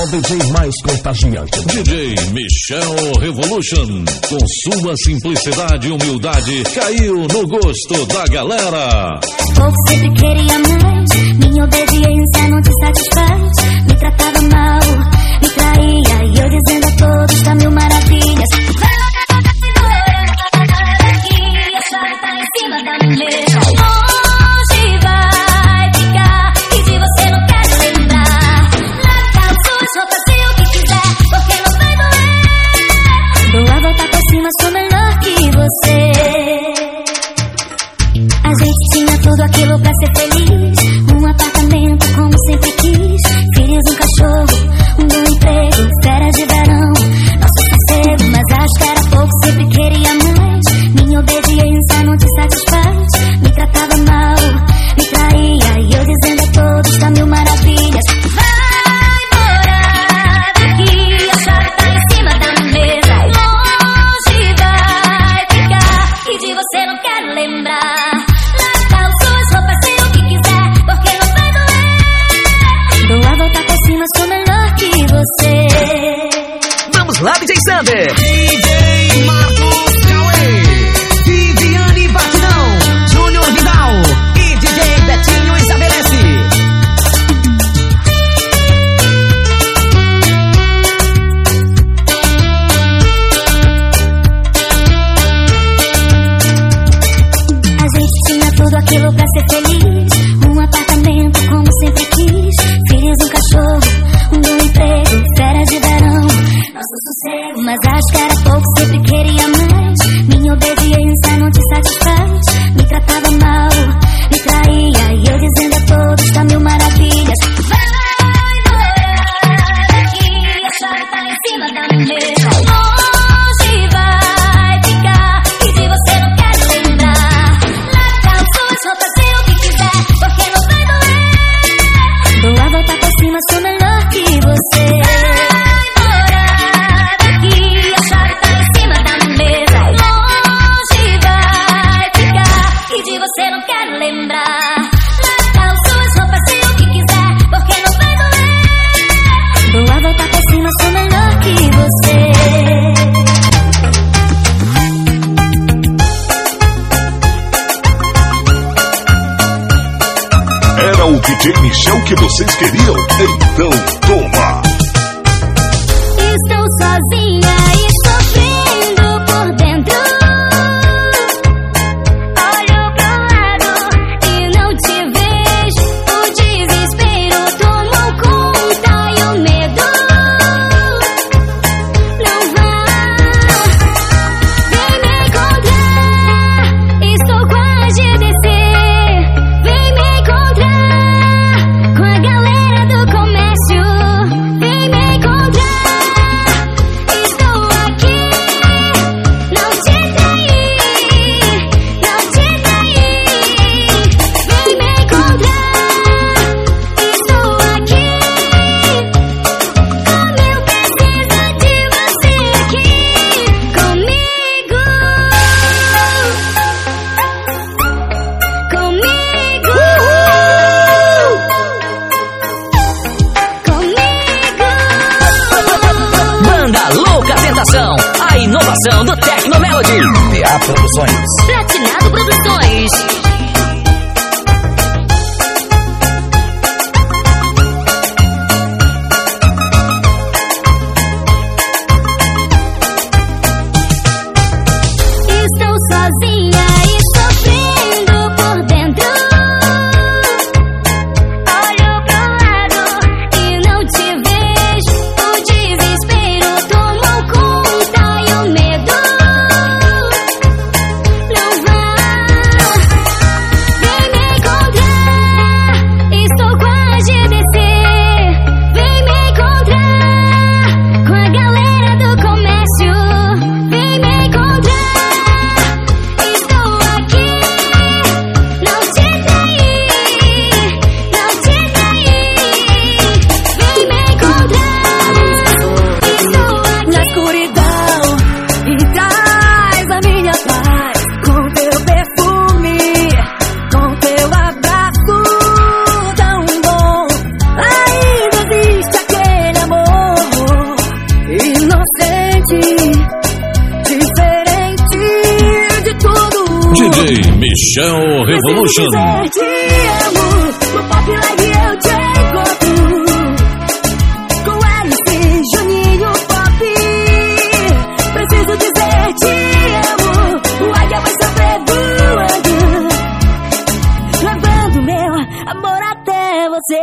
o DJ mais contagiante. DJ Michel Revolution, com sua simplicidade e humildade, caiu no gosto da galera. Pouco sempre queria mais, minha obediência não te satisfaz. Me tratava mal, me traía, e eu dizendo a todos tá mil maravilhas. Aqui a chave tá em cima da mesa. Onde vai ficar? E de você não quero lembrar. Larga as suas roupas e o que quiser, porque não vai doer. Dou a volta por cima, sou melhor que você. A gente tinha tudo aquilo pra ser feliz. Um apartamento como sempre quis, filhos, um cachorro, um bom emprego, férias de verão, nosso sossego. Mas acho que era pouco, sempre queria mais. Minha obediência não te satisfaz. Me tratava mal, me traía, e eu dizendo a todos tá mil maravilhas. Vai morar daqui, a chave tá em cima da mesa. Longe vai ficar, e de você não quero lembrar. Sou melhor que você. Vamos lá, DJ Sander, DJ Marcos Cauê, Viviane Batidão, Júnior Vidal e DJ Betinho estabelece. A gente tinha tudo aquilo pra ser feliz. Um apartamento como sempre quis, filhos, um cachorro, um bom emprego, férias de verão, nosso sossego. Mas acho que era pouco, sempre queria mais. Minha obediência não te satisfaz. Me tratava mal, me traía, e eu dizendo a todos tá mil maravilhas. Vai morar aqui, a chave tá em cima da mesa. Longe vai ficar, e de você não quero lembrar. Larga as suas roupas e o que quiser, porque não vai doer. Dou a volta por cima, sou melhor que você. Vai morar daqui, a chave tá em cima da mesa. Longe vai ficar, e de você não quero lembrar. Larga as suas roupas e o que quiser, porque não vai doer. Dou a volta por cima, sou melhor que você. Era o DJ Michel que vocês queriam? Então toma! Estou sozinha e sofrendo por dentro. Olho pro lado e não te vejo. O desespero tomou conta e o medo não vai. Vem me encontrar, estou quase a descer. Vem me encontrar com a galera do comércio. Vem me encontrar. A inovação do Tecnomelody. PA Produções. Platinado Produções. Estou sozinha e sofrendo por dentro. Olho pro lado e não te vejo. O desespero tomou conta e o medo não Michel Revolution. Te amo, no Pop Live eu te encontro. Com LC, Juninho Pop. Preciso dizer te amo, o águia vai sofrer voando, levando meu amor até você.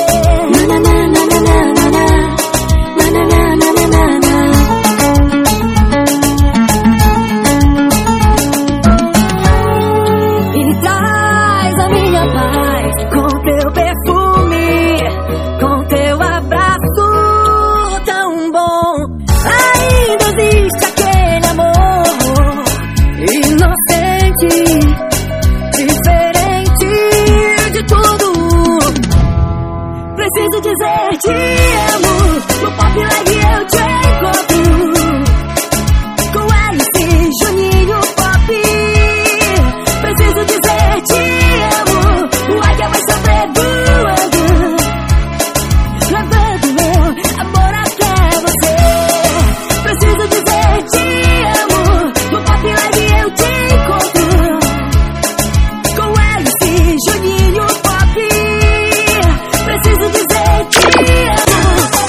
Preciso dizer te amo, no Pop Live eu te encontro. Com LC, Juninho Pop. Preciso dizer te amo, o águia vai sofrer voando, levando meu amor até você. Preciso dizer te amo, no Pop Live eu te encontro. Com LC, Juninho Pop. Preciso dizer te amo.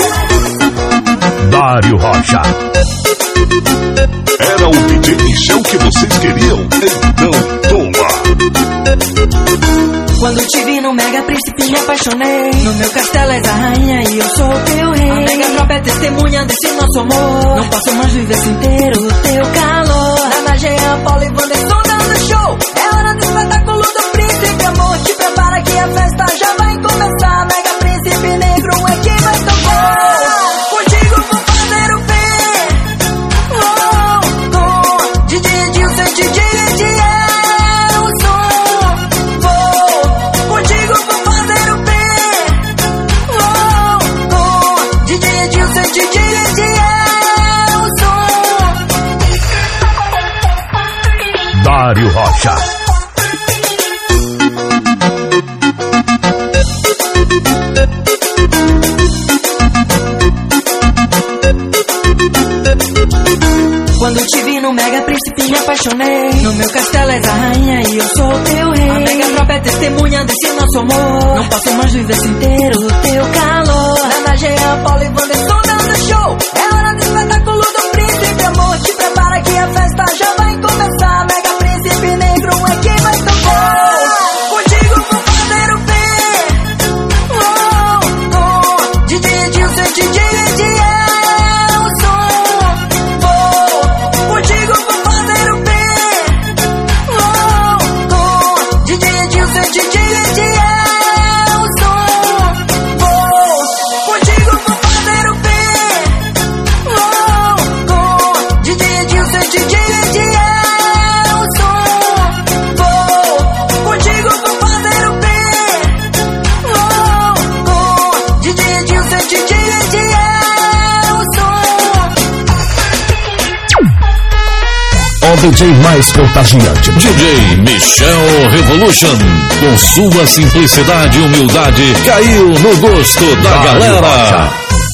Dário Rocha. Era o DJ Michel que vocês queriam? Então toma. Quando te vi no Mega Príncipe me apaixonei. No meu castelo és a rainha e eu sou o teu rei. A Mega Tropa é testemunha desse nosso amor. Não posso mais viver sem ter o teu calor. Ana Jean, Paulo e Wanderson dando show. É hora do espetáculo do Príncipe Amor. Te prepara que a festa já vai começar. Mega Príncipe Negro é quem vai tocar. Contigo vou fazer o bem. Com DJ Edilson, DJ Edielson. Contigo vou fazer o bem. Com DJ Edilson, DJ Edielson. Dário Rocha. Quando te vi no Mega Príncipe me apaixonei. No meu castelo és a rainha e eu sou o teu rei. A Mega Tropa é testemunha desse nosso amor. Não posso mais viver sem ter o teu calor. Ana Jean, Paulo e Wanderson dando show. É hora do espetáculo do Príncipe Amor. Te prepara que a festa já vai começar. Mega Príncipe Negro é quem vai tocar. Contigo vou fazer o bem. Com DJ Edilson, DJ Edielson. Contigo vou fazer o bem. Com DJ Edilson, DJ Edielson. Contigo vou fazer o bem. Com DJ Edilson, DJ Edielson. Contigo vou fazer o bem. Com DJ Edilson, DJ Edielson. O DJ mais contagiante. DJ Michel Revolution. Com sua simplicidade e humildade, caiu no gosto da galera.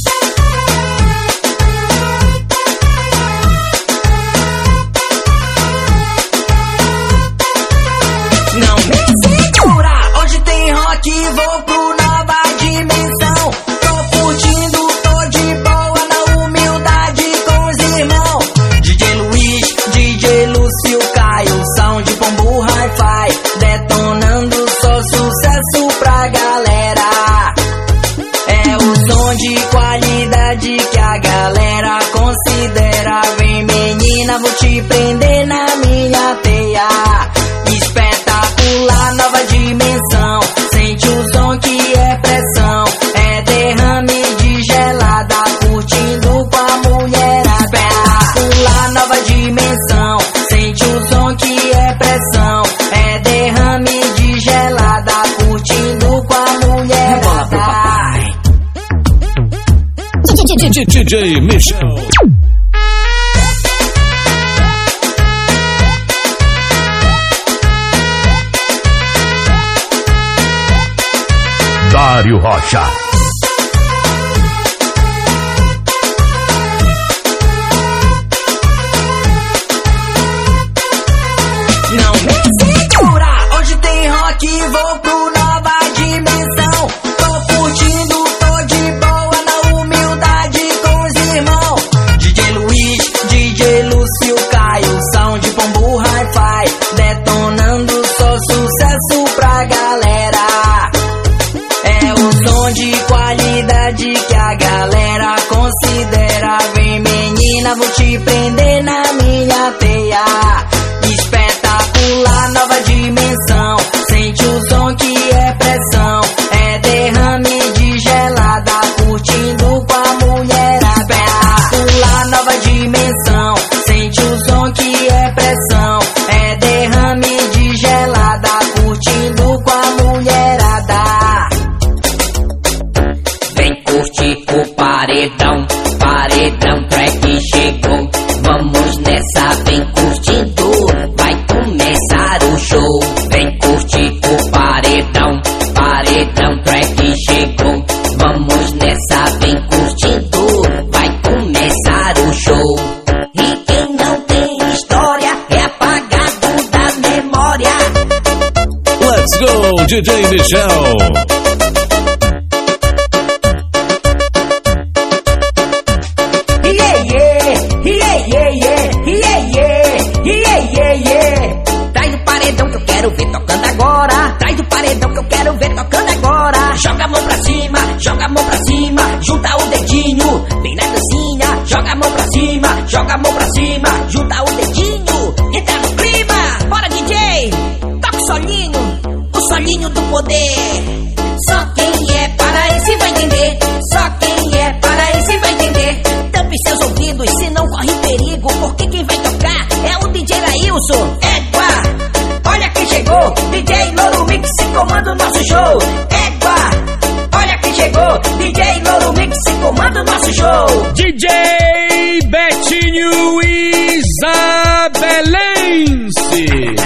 Não me segura, hoje tem rock, vou pro Nova Dimensão. Tô curtindo, tô de boa na humildade com os irmãos. DJ Luiz, DJ Lúcio, Caio, som de pombo hi-fi, detonando só sucesso pra galera. É o som de qualidade que a galera considera. Vem menina, vou te prender na minha teia. Espetacular, nova dimensão. Sente o som que é pressão. É derrame de gelada, curtindo com a mulherada. Espetacular, nova dimensão. Sente o som que é pressão. É derrame de gelada, curtindo com a mulherada. DJ Michel. Dário Rocha. Não me segura, vou te prender na minha teia. Espetacular, nova dimensão. Sente o som que é pressão. É derrame de gelada, curtindo com a mulherada. Espetacular, nova dimensão. Sente o som que é pressão. É derrame de gelada, curtindo com a mulherada. Vem curtir o paredão, paredão track chegou. Vamos nessa, vem curtindo, vai começar o show. Vem curtir o paredão, paredão track chegou. Vamos nessa, vem curtindo, vai começar o show. E quem não tem história é apagado da memória. Let's go, DJ Michel. Traz o paredão que eu quero ver tocando agora. Traz o paredão que eu quero ver tocando agora. Joga a mão pra cima, joga a mão pra cima. Junta o dedinho, vem na dancinha. Joga a mão pra cima, joga a mão pra cima. Junta o dedinho, entra no clima. Bora DJ, toca o solinho do poder. Só quem é paraense vai entender. Só quem é paraense vai entender. Tampe seus ouvidos, se não corre perigo. Porque quem vai tocar é o DJ Lailson. Égua, olha quem chegou. DJ Louro Mix comanda o nosso show. Égua, olha quem chegou. DJ Louro Mix comanda o nosso show. DJ Betinho Isabelense.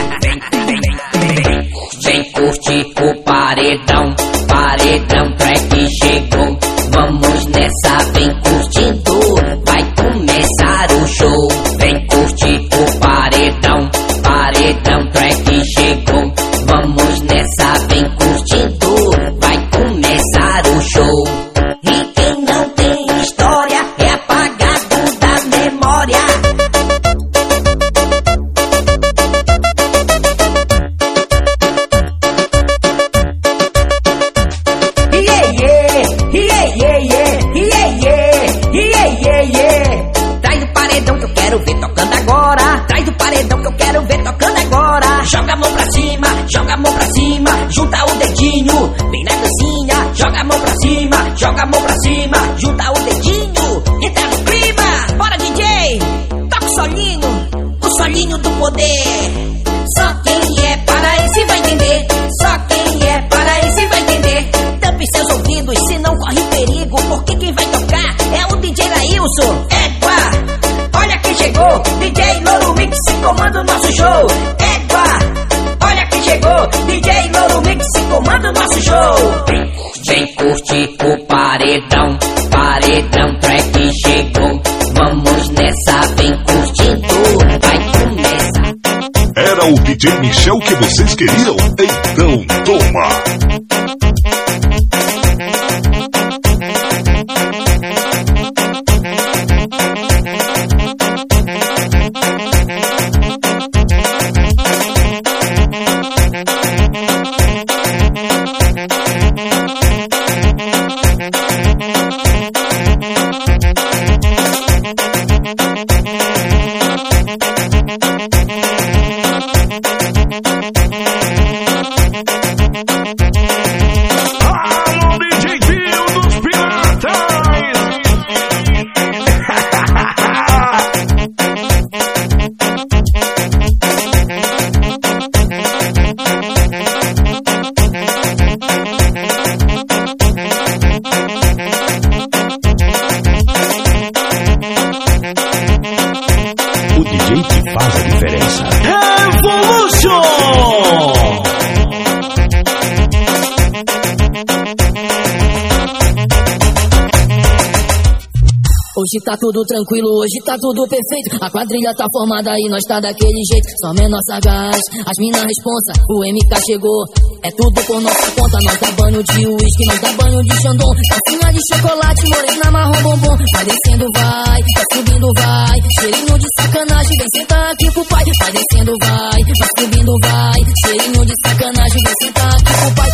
Vem curtir o paredão, paredão track chegou. Vamos nessa, vem curtindo, vai começar o show. Vem curtir o paredão, paredão track chegou. Vamos nessa, vem curtindo, vai começar o show. E quem não tem história é apagado da memória. Traz o paredão que eu quero ver tocando agora. Traz o paredão que eu quero ver tocando agora. Joga a mão pra cima, joga a mão pra cima. Junta o dedinho, vem na dancinha. Joga a mão pra cima, joga a mão pra cima. Junta o dedinho, entra no clima. Bora DJ, toca o solinho do poder. Só quem é paraense vai entender. Só quem é paraense vai entender. Tampe seus ouvidos, se não corre perigo. Porque quem vai tocar é o DJ Lailson. Égua, olha quem chegou. DJ Louro Mix comanda o nosso show. Égua, olha quem chegou. DJ Louro Mix comanda o nosso show. Vem curtir o paredão, paredão track chegou. Vamos nessa, vem curtindo, vai começar. Era o DJ Michel que vocês queriam? Então toma! Hoje tá tudo tranquilo, hoje tá tudo perfeito. A quadrilha tá formada e nós tá daquele jeito. Só menor sagaz, as mina responsa, o MK chegou. É tudo por nossa conta, nós dá banho de uísque, nós dá banho de xandão. Calcinha de chocolate, morena, marrom, bombom. Vai descendo, vai subindo, vai. Cheirinho de sacanagem, vem sentar aqui pro pai. Vai descendo, vai subindo, vai. Cheirinho de sacanagem, vem sentar aqui pro pai.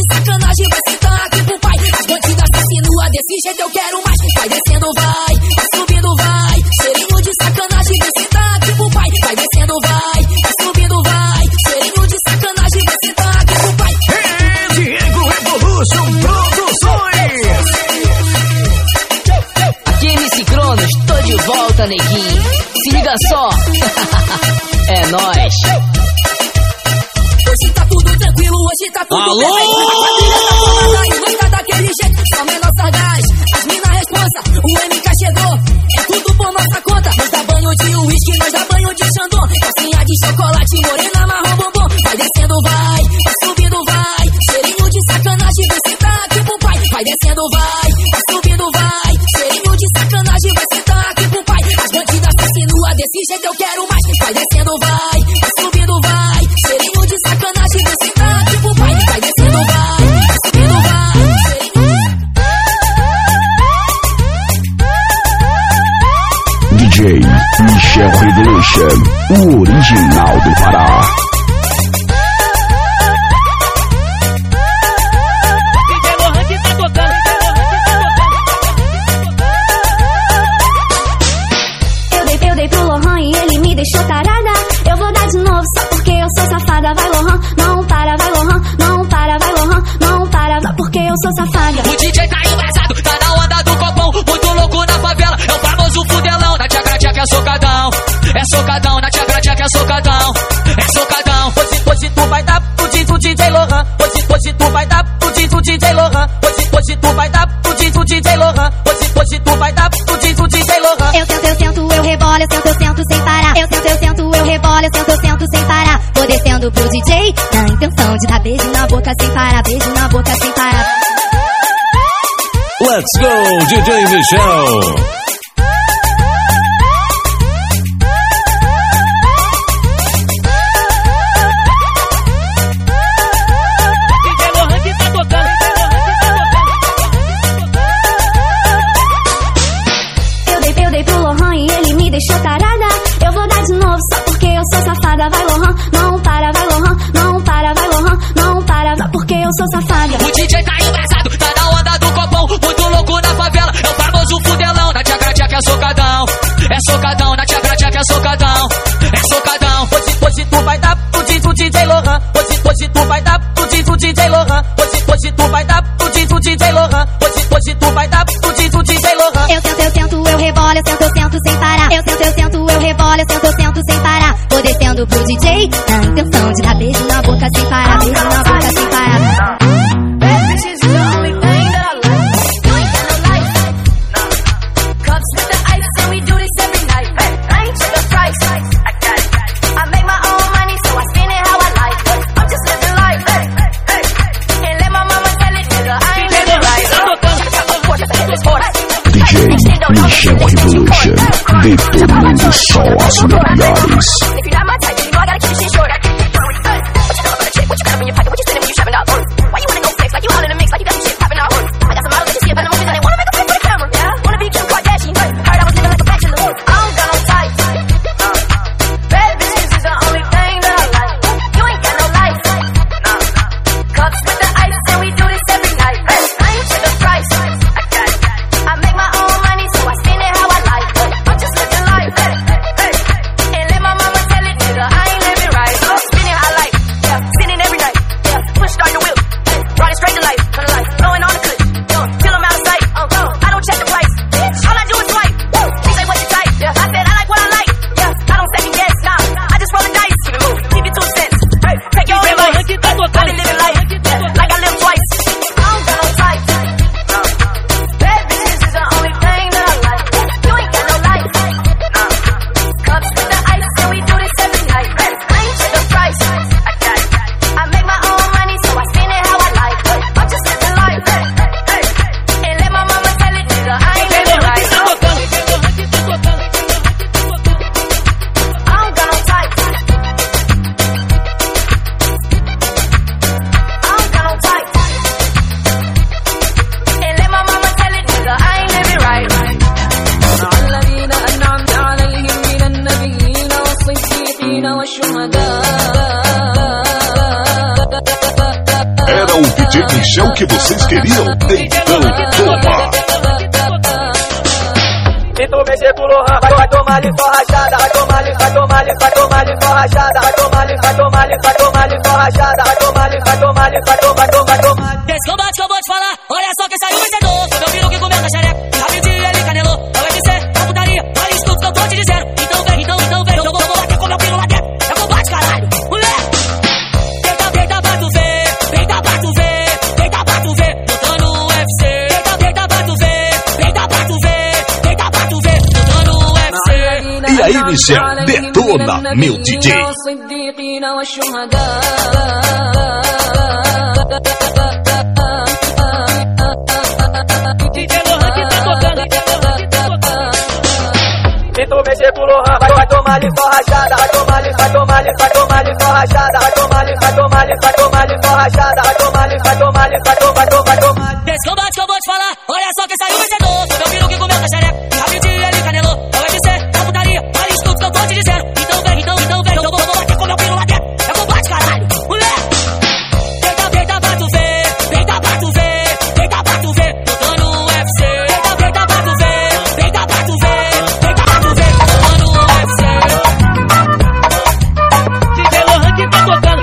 sacanagem vai sentar aqui pro pai. As bandidas se insinua, desse jeito eu quero mais. Vai descendo, vai subindo, vai. Cheirinho de sacanagem vai sentar aqui pro pai. Vai descendo, vai subindo, vai. Cheirinho de sacanagem vai sentar aqui pro pai. Diego Revolution Produções. Aqui MC Cronos, tô de volta, neguinho. Se liga só. É nóis. Hoje tá tudo tranquilo, hoje tá tudo Alô? perfeito. A família tá formada e nós tá daquele jeito. Só menor sagaz, as mina responsa. O MK chegou, é tudo por nossa conta. Nós dá banho de uísque, nós dá banho de xandão. Calcinha de chocolate, morena, marrom, bombom. Vai descendo, vai subindo, vai. Cheirinho de sacanagem, vai sentar aqui pro pai. Vai descendo, vai subindo, vai. Cheirinho de sacanagem, vai sentar aqui pro pai. As bandidas se insinua, desse jeito eu quero mais. Vai descendo, vai subindo, vai. Cheirinho de sacanagem, vai sentar aqui pro pai. Vai descendo, vai subindo, vai. DJ Michel Revolution, o original do Pará. DJ Lohan que tá tocando. Eu dei pro Lohan e ele me deixou tarada. Eu vou dar de novo só porque eu sou safada. Vai Lohan, não para, vai Lohan, não para, vai Lohan, não para, só porque eu sou safada. O DJ tá embrasado, tá na onda do copão. Muito louco na favela, é o famoso fudelão. Na tchaca-tchaca é socadão, é socadão. Na tchaca-tchaca é socadão, é socadão. Hoje tu vai dar pro DJ Lohan. Hoje tu vai dar pro DJ Lohan. Hoje tu vai dar pro DJ Lohan. Hoje tu vai dar pro DJ Lohan. Eu sento, eu rebolo, eu sento sem parar. Eu sento, eu rebolo, eu sento sem parar. Vou descendo pro DJ na intenção de dar beijo na boca sem parar, beijo na boca sem parar. Let's go, DJ Michel. DJ Lohan que tá tocando. Eu dei pro Lohan e ele me deixou tarada. Eu vou dar de novo só porque eu sou safada. Vai Lohan, não para, vai Lohan, não para, vai Lohan, não para, só porque eu sou safada. O DJ tá embrasado, tá na onda do copão. Muito louco na favela, é o famoso fudelão. Na tchaca-tchaca é socadão, é socadão. Na tchaca-tchaca é socadão, é socadão. Hoje tu vai dar pro DJ Lohan. Hoje tu vai dar pro DJ Lohan. Hoje tu vai dar pro DJ Lohan. Hoje tu vai dar pro DJ Lohan. Eu sento, eu rebolo, eu sento sem parar. Eu sento, eu rebolo, eu sento sem parar. Vou descendo pro DJ na intenção de dar beijo na boca sem parar, beijo na boca sem parar. DJ Michel Revolution, detonando só as melhores. Mama DJ Michel que vocês queriam? Então toma! Se tu mexer com o Lohan, vai tomar-lhe só rachada. Vai tomar-lhe só rachada. Vai tomar-lhe só rachada. Vai tomar-lhe. Desse combate que eu vou te falar, olha só quem saiu vencedor. Foi meu filho que comeu na xereca, rapidinho ele canelou. Não é dizer, é putaria, olha isso tudo que eu tô te dizendo. Então vem, eu vou bater com meu filho lá dentro. É combate, caralho, moleque. Deita pra tu ver, deita pra tu ver, lutando no UFC. Deita pra tu ver, lutando no UFC. E aí, Michel, detona, meu DJ. Se tu mexer com o Lohan, vai tomar-lhe só rachada. Vai tomar-lhe só rachada. Vai tomar-lhe só rachada. Desse combate que eu vou te falar, olha só quem saiu vencedor. Foi meu filho que comeu na xereca, rapidinho ele canelou. Não é dizer, é putaria, olha isso tudo que eu tô te dizendo. Então vem, eu vou bater com meu filho lá dentro. É combate, caralho, moleque. Deita pra tu ver, lutando no UFC. Deita pra tu ver, lutando no UFC. DJ Lohan que tá tocando.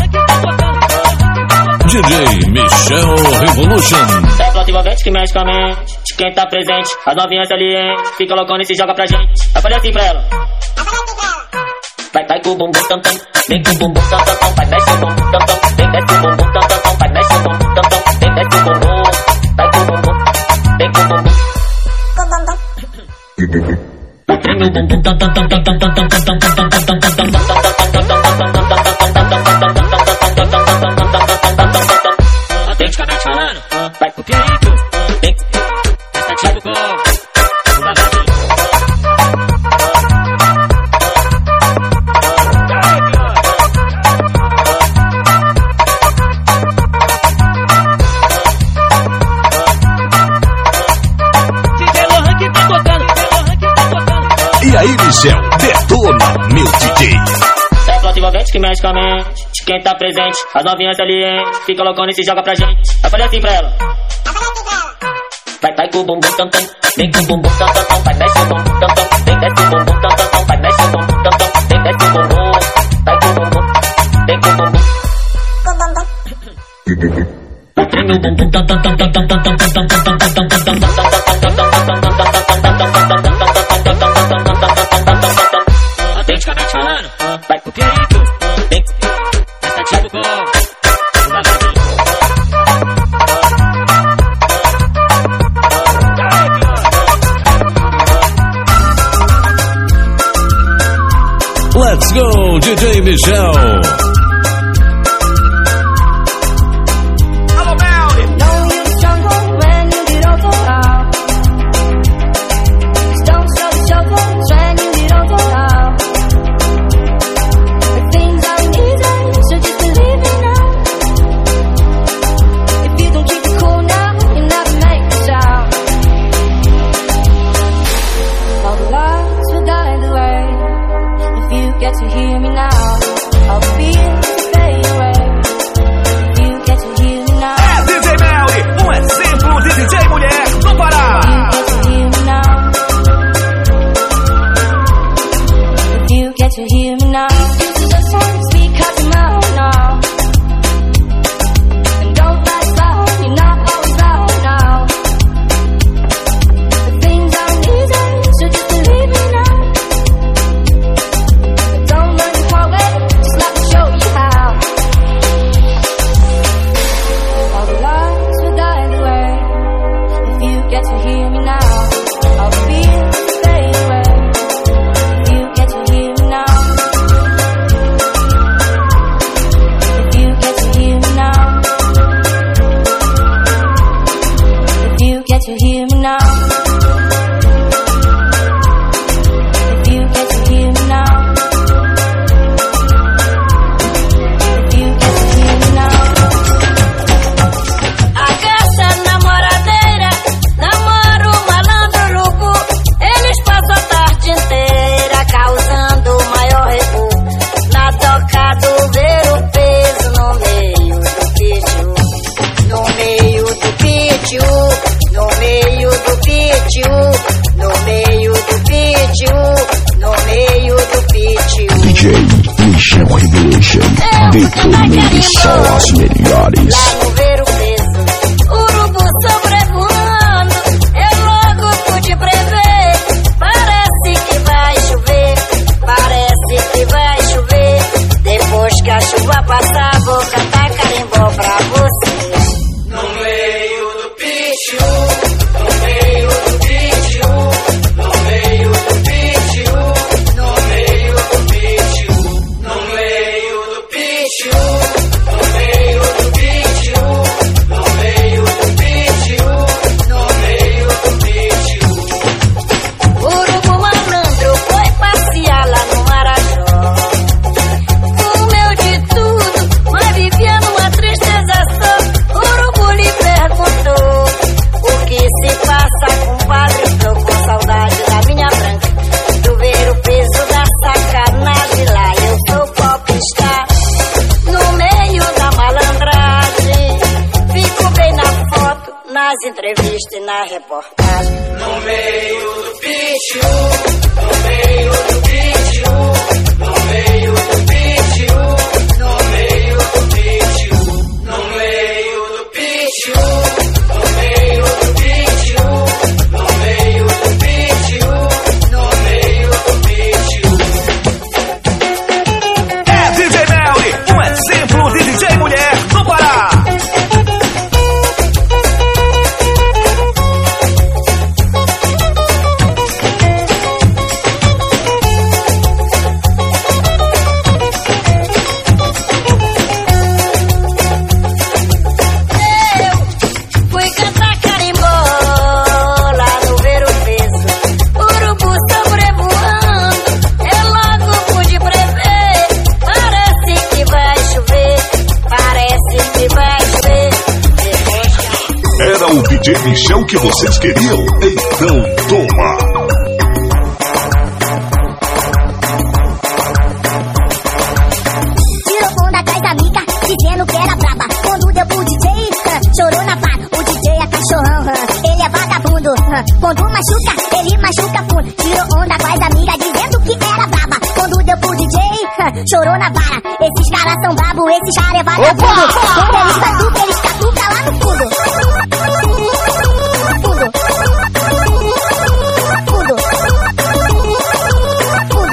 DJ Michel Revolution. É planta envolvente que mexe com a mente de quem tá presente. As novinhas salientes, fica loucona e se joga pra gente. Vai fazer assim pra ela. Vai com o bumbum tam tam, vem com o bumbum tam tam, vai desce o bumbum tam tam, vem desce o bumbum tam tam, vai desce o bumbum tam tam, vem desce o bumbum, vai com o bumbum, vem com o bumbum. Vem o bumbum tam tam tam tam tam tam tam tam tam tam tam tam Autenticamente falando, o que é isso? Essa tipo com o babadinho. DJ Lohan que tá tocando. E aí, Michel, detona, meu DJ. É planta envolvente que mexe com a mente de quem tá presente. As novinhas salientes, fica loucona e se joga pra gente. Vai fazer assim pra ela. Vai com o bumbum tam tam, vem com o bumbum tam tam, vai desce o bumbum tam tam, vem desce o bumbum tam tam, vai desce o bumbum tam tam, vem desce o bumbum, vai com o bumbum, vem com o bumbum. Vem o bumbum tam tam tam tam tam tam tam tam tam tam tam Autenticamente falando, o que é isso? Essa tipo com o babadinho. Let's go, DJ Michel. Get to hear me now. I'll be Revolution, detonando só as melhores. Lá no ver o peso, urubu sobrevoando, eu logo pude prever. Parece que vai chover, parece que vai chover. Depois que a chuva passar, vou cantar carimbó pra você. No meio do pichu, no meio do pichu, no meio do pichu, no meio do pichu, no meio do pichu, no meio do pichu, no meio do pichu, no meio do pichu. Urubu malandro foi passear lá no Marajó, comeu de tudo, mas vivia numa tristeza só. Urubu lhe perguntou: o que se passa, compadre? Tô com saudade da minha branca. Tu ver o peso da sacanagem lá, eu sou popstar. No meio da malandragem, fico bem na foto, nas entrevistas e na reportagem. No meio do pichu, no meio do pichu, no meio do pichu, no meio do pichu, no meio do pichu, no meio do pichu, no meio do pichu, no meio do pichu. É DJ Melly, um exemplo de DJ mulher do Pará. Fui cantar carimbó lá no ver o peso, urubu sobrevoando, eu logo pude prever. Parece que vai chover, parece que vai chover. Era o DJ Michel que vocês queriam? Então toma! Tirou onda das amigas, dizendo que era braba. Quando deu pro DJ, chorou na pá. O DJ é cachorrão, ele é vagabundo. Quando machuca, ele machuca fundo. Tirou onda com as amigas, dizendo que era braba. Quando deu pro DJ, chorou na vara. Esses caras são brabo, esses caras é vagabundo. Quando eles catucam lá no fundo. Fundo. Fundo. Fundo.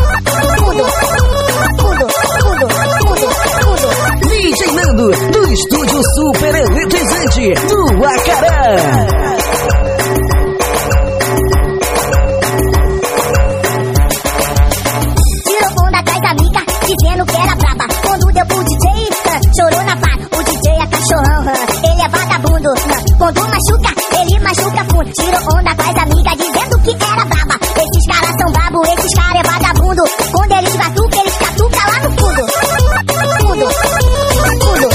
Fundo. Fundo. Fundo. DJ Nando, do estúdio super eletrizante do Acará. Tirou onda das amigas, dizendo que era braba. Quando deu pro DJ, chorou na pá. O DJ é cachorrão, ele é vagabundo. Quando machuca, ele machuca fundo. Tirou onda com as amigas, dizendo que era braba. Esses caras são brabo, esses caras é vagabundo. Quando eles catucam lá no fundo. Fundo. Fundo.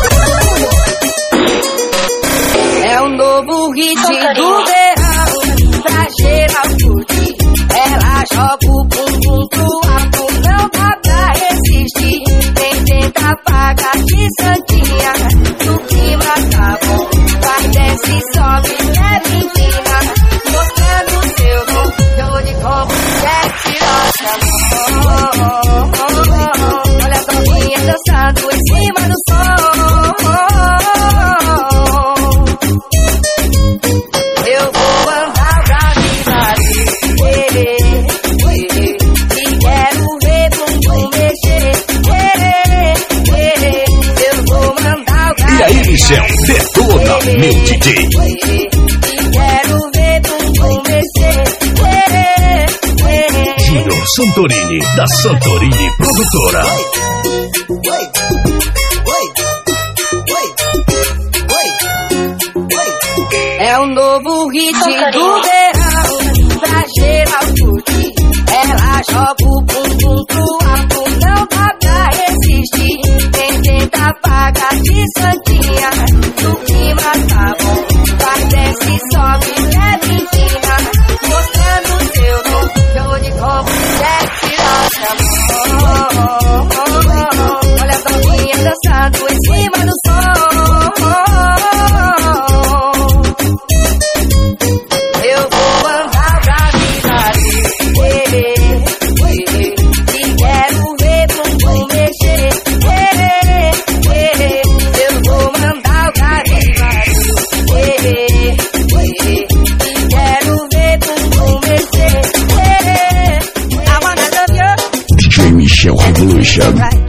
É o novo hit do verão, pra geral curtir. Ela joga o bumbum pro alto, não dá pra resistir. Quem tenta pagar de santinha, no clima tá bom. Vai, desce, sobe, é menina, mostrando seu dom. Show de como quer tirar essa mão. Olha a novinha dançando em cima do som. Eu vou andar pra Vivare, e quero ver bumbum mexer. Eu vou mandar o E aí, Michel, detona, meu DJ. e quero ver bumbum mexer. Júnior Santorini, da Santorini Produtora. É o novo hit do verão, pra geral curtir. Ela joga o bumbum pro alto, não dá pra resistir. Quem tenta pagar de santinha, no clima tá bom. Vai, desce, sobe, é menina, mostrando seu dom. Show de como quer tirar essa mão. Olha a novinha dançando em cima do som.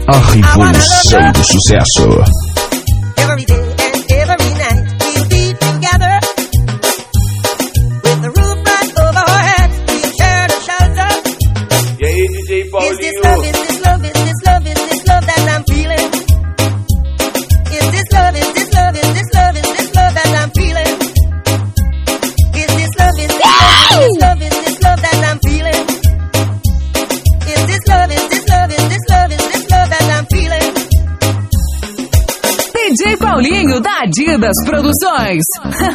A revolução do sucesso. Every day and every night we'll be together. With the roof right over our heads, we'll share the shelter. E aí, DJ Paulinho? Is this love, is this love, is this love, is this love that I'm feeling? Is this love, is this love, is this love, is this love that I'm feeling? Is this love, is this love, is this love, is this love that I'm feeling? Is this love, is this love, is this love, is this love that I'm feeling? DJ Paulinho da Adidas Produções.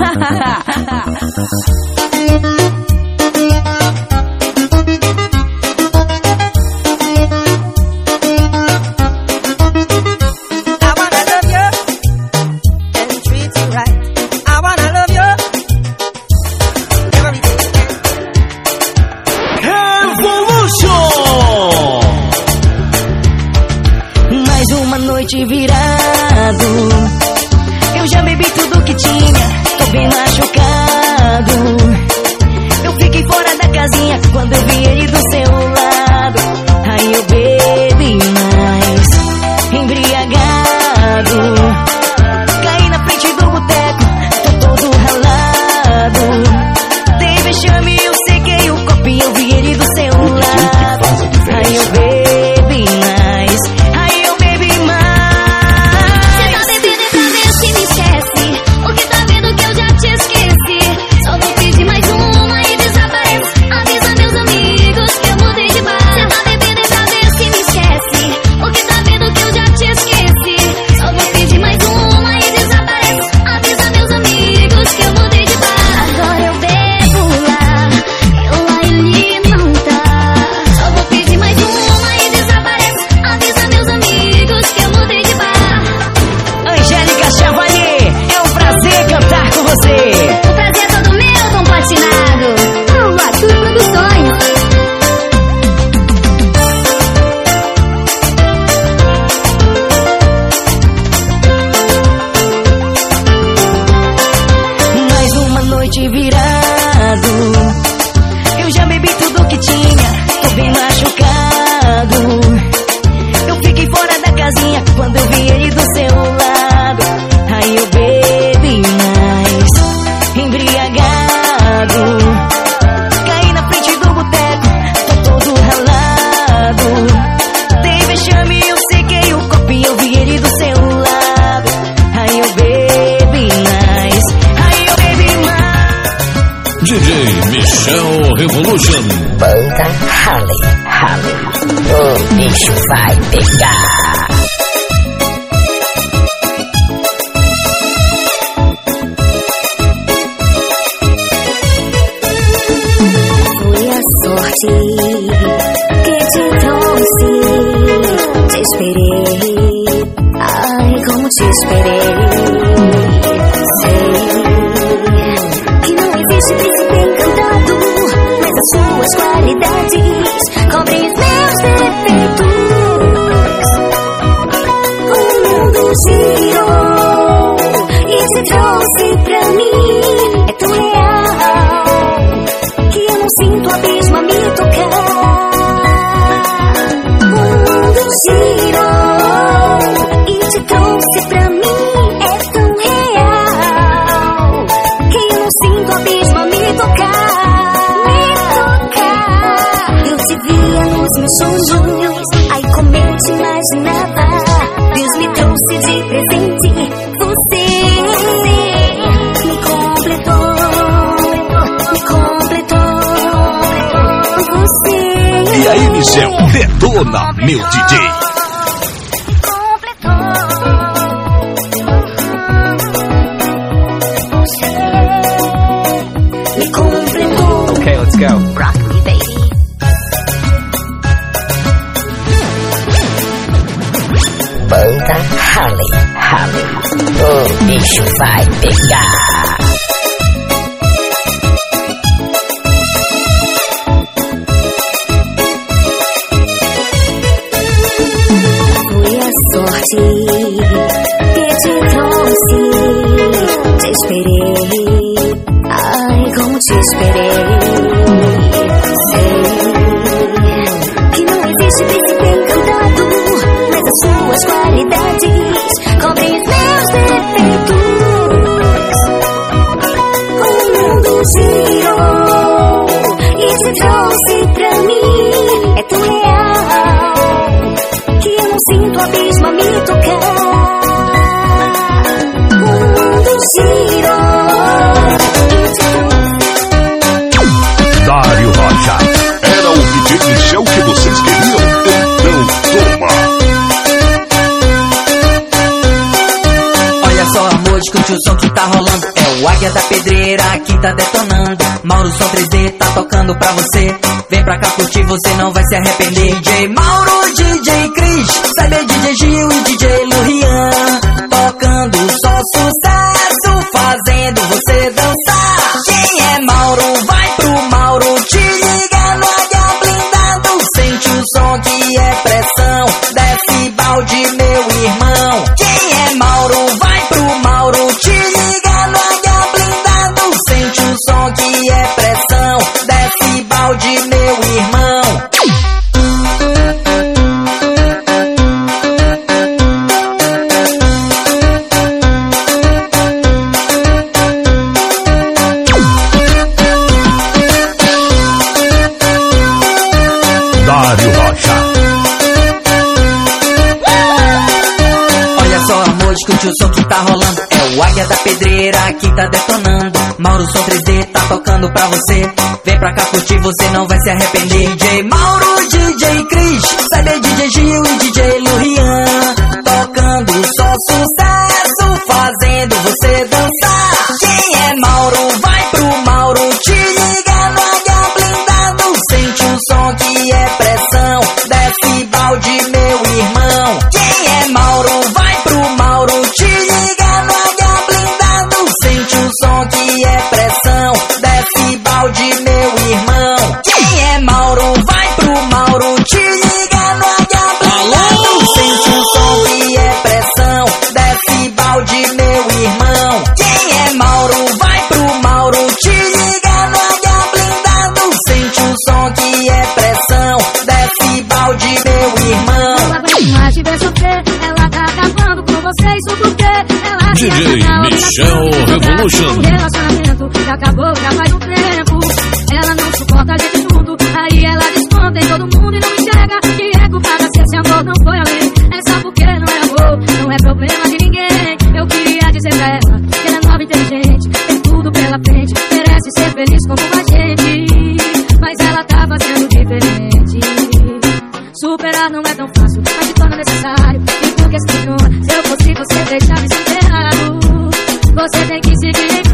Noite virado, eu já bebi tudo que tinha, tô bem machucado. Eu fiquei fora da casinha quando eu vi ele do seu lado. Aí eu bebi mais, embriagado. Caí na frente do boteco, tô todo ralado. Dei vexame, eu sequei o copo e eu vi ele do seu lado. Aí eu bebi mais, aí eu bebi mais. Revolution. Banda Harley, o bicho vai pegar. Foi a sorte que te trouxe. Te esperei, ai como te esperei. Sei que não existe príncipe encantado, mas as suas qualidades cobrem os meus defeitos. O mundo girou e se trouxe pra mim. É tão real que eu não sinto o abismo a me tocar. O mundo girou e te trouxe pra mim. É tão real que eu não sinto o abismo a me tocar. Eu te via nos meus sonhos, aí como eu te imaginava. Deus me trouxe de presente, você me completou, você. E aí, Michel, detona, meu DJ. Me completou. Okay, let's go. Rock me, baby. Banda Harley, o bicho vai pegar. Foi a sorte que te trouxe. Te esperei, ai como te esperei. Sei que não existe príncipe encantado, mas as tá rolando é o Águia da Pedreira, aqui tá detonando. Mauro Som 3D tá tocando pra você. Vem pra cá curtir, você não vai se arrepender. DJ Mauro, DJ Cris, sabe DJ Gil e DJ Lurian, tocando só sucesso, fazendo você dançar. Quem é Mauro, vai pro Mauro, te liga no Águia blindado. Sente o som que é pressão, desce balde meu irmão. Quem é Mauro, vai pro Mauro, te liga no Águia blindado. Sente o som que é pressão, desce balde meu irmão. Dário Rocha. Olha só, amor, escute o som que tá rolando. É o Águia da Pedreira, aqui tá detonando. Mauro Som 3D tá tocando pra você. Vem pra cá curtir, você não vai se arrepender. DJ Mauro, DJ Cris, sabe DJ Gil e DJ Lurian, tocando só sucesso, fazendo você dançar. Quem é Mauro, vai pro Mauro, te liga no Águia blindado. Sente o som que é pressão, desce balde meu irmão. Quem é Mauro, vai pro Mauro, te liga no Águia blindado. Sente o som que é pressão, desce balde meu irmão. Quem é Mauro, vai pro Mauro, te liga no Águia blindado. Sente o som que é pressão, desce balde meu irmão. Quem é Mauro, vai pro Mauro, te liga no Águia blindado. Sente o som que é pressão, desce balde meu irmão. Não aguento mais te ver sofrer, ela tá acabando com você, isso porque ela DJ Michel Revolution. O relacionamento que acabou já faz um tempo. Ela não suporta a gente junto, aí ela desconta em todo mundo e não enxerga que é culpada se esse amor não foi além. É só porque não é amor, não é problema de ninguém. Eu queria dizer pra ela que ela é nova e inteligente, tem tudo pela frente, merece ser feliz como a gente, mas ela tá fazendo diferente. Superar não é tão fácil, mas se torna necessário. E por questão, se eu fosse você deixar me ser errado, você tem que seguir em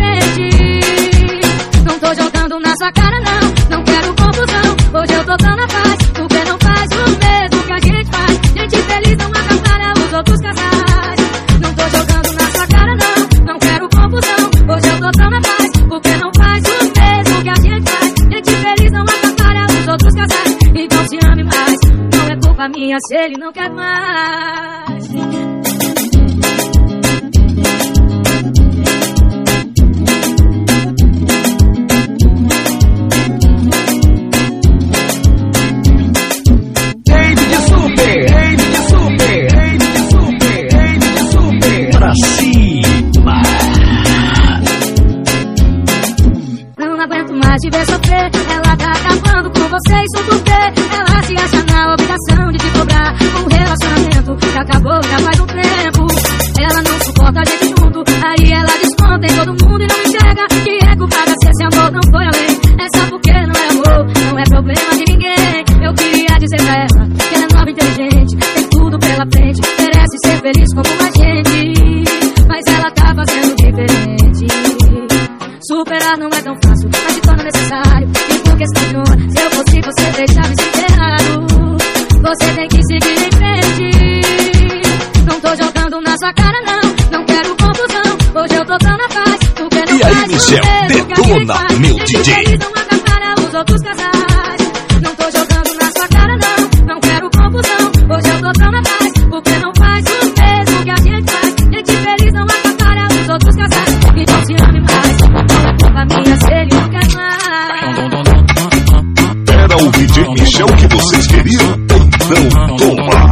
frente. Não tô jogando na sua cara não, não quero confusão. Hoje eu tô tão na paz, porque não faz o mesmo que a gente faz. Gente feliz não atrapalha os outros casais. Não tô jogando na sua cara não, não quero confusão. Hoje eu tô tão na paz, porque não faz o mesmo que a gente faz. Gente feliz não atrapalha os outros casais. Então se ame mais, não é culpa minha se ele não quer mais. Pra cima. Não aguento mais te ver sofrer, ela tá acabando com você, isso porque ela se acha na obrigação de te cobrar. Um relacionamento que acabou já faz um tempo. Ela não suporta a gente junto, aí ela desconta em todo mundo e não enxerga que é culpada se esse amor não foi além. É só porque não é amor, não é problema de ninguém. Eu queria dizer pra ela que ela é nova e inteligente, tem tudo pela frente, merece ser feliz como a gente, mas ela tá fazendo diferente. Superar não é tão fácil, mas se torna necessário. E por questão de honra, se eu fosse você deixar me ser errado, você tem que seguir em frente. Não tô jogando na sua cara não, não quero confusão. Hoje eu tô tão na paz, porque não E aí, faz Michel, o mesmo que a gente detona, faz. meu Gente DJ. feliz não atrapalha os outros casais. Não tô jogando na sua cara não, não quero confusão. Hoje eu tô tão na paz, porque não faz o mesmo que a gente faz. Gente feliz não atrapalha os outros casais. Então se ame mais, não é culpa minha se ele não quer mais. Era o DJ Michel que vocês queriam? Então toma.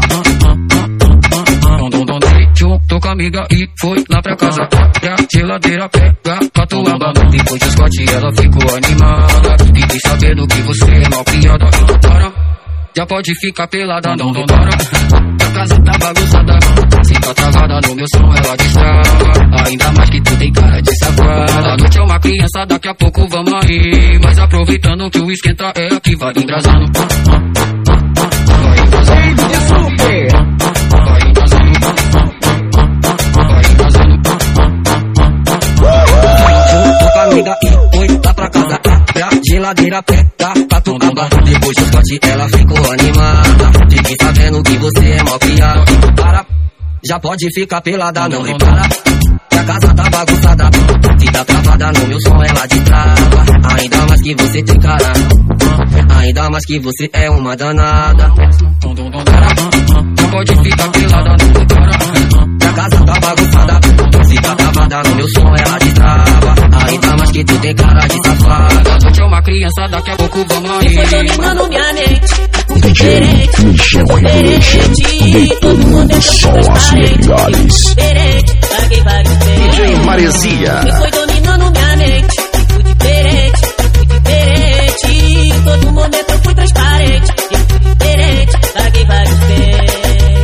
Tô com a amiga e foi lá pra casa. E a geladeira pega catuaba. Depois do Scott ela ficou animada. Fiquei sabendo que você é mal criada. Então para, já pode ficar pelada, não para. A casa tá bagunçada, se tá travada no meu som ela destrava. Ainda mais que tu tem cara de safada. A noite é uma criança, daqui a pouco vamos aí. Mas aproveitando que o esquenta é aqui, vai embrasando. Vai embrasando. Vai embrasando. geladeira pega catuaba. Depois do corte ela ficou animada. Fique sabendo que você é mal criado. Para, já pode ficar pelada, não repara. Que a casa tá bagunçada. Fica travada no meu som, ela destrava. Ainda mais que você tem cara. Ainda mais que você é uma danada. Já pode ficar pelada, não repara. Que a casa tá bagunçada. Fica travada no meu som, ela destrava. Ainda mais que tu tem cara de safada. Hoje é uma criança, daqui a pouco vamos aí. Foi dominando minha mente. DJ Michel Revolution, detonando só as melhores. Diferente, paguei vários bens. DJ Maresia. Foi dominando minha mente. Fui diferente, todo momento eu fui transparente. Fui diferente, paguei vários bens.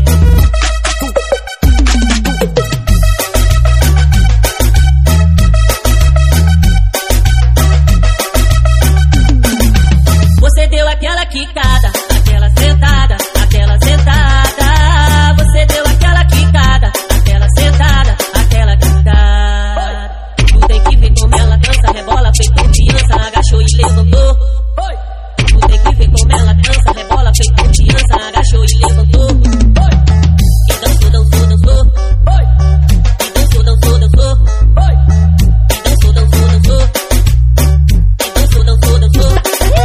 Você deu aquela quicada, aquela sentada, aquela sentada. Você deu aquela quicada, aquela sentada, aquela quicada. Tu tem que ver como ela dança, rebola, feito criança, agachou e levantou. Tu tem que ver como ela dança, rebola, feito criança, agachou e levantou. E dançou, dançou, dançou. E dançou, dançou, dançou. E dançou, dançou, dançou. E dançou, dançou, dançou.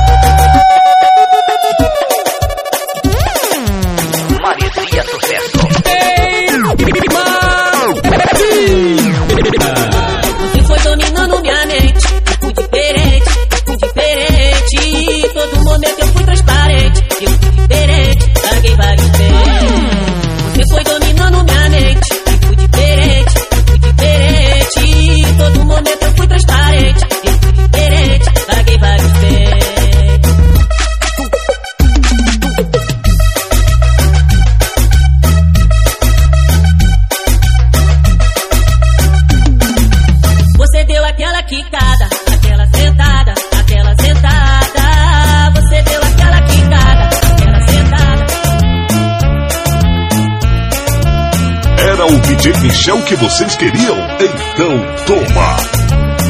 Maresia sucesso. Você foi dominando minha mente. Fui diferente, todo momento eu fui transparente. Eu fui diferente, paguei vários bens. Você foi dominando minha mente. Fui diferente, todo momento eu fui transparente. Eu fui diferente, paguei vários bens. Você deu aquela quicada, aquela sentada, aquela sentada. Você deu aquela quicada, aquela sentada. Era o DJ Michel que vocês queriam? Então toma!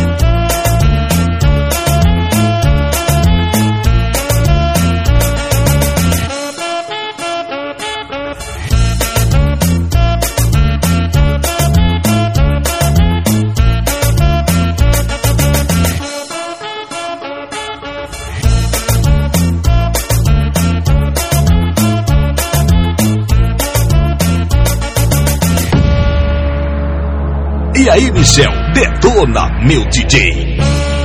E aí, Michel, detona, meu DJ.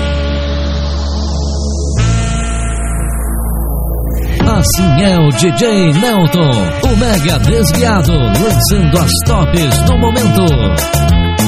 Assim é o DJ Nelton, o mega desviado, lançando as tops do momento.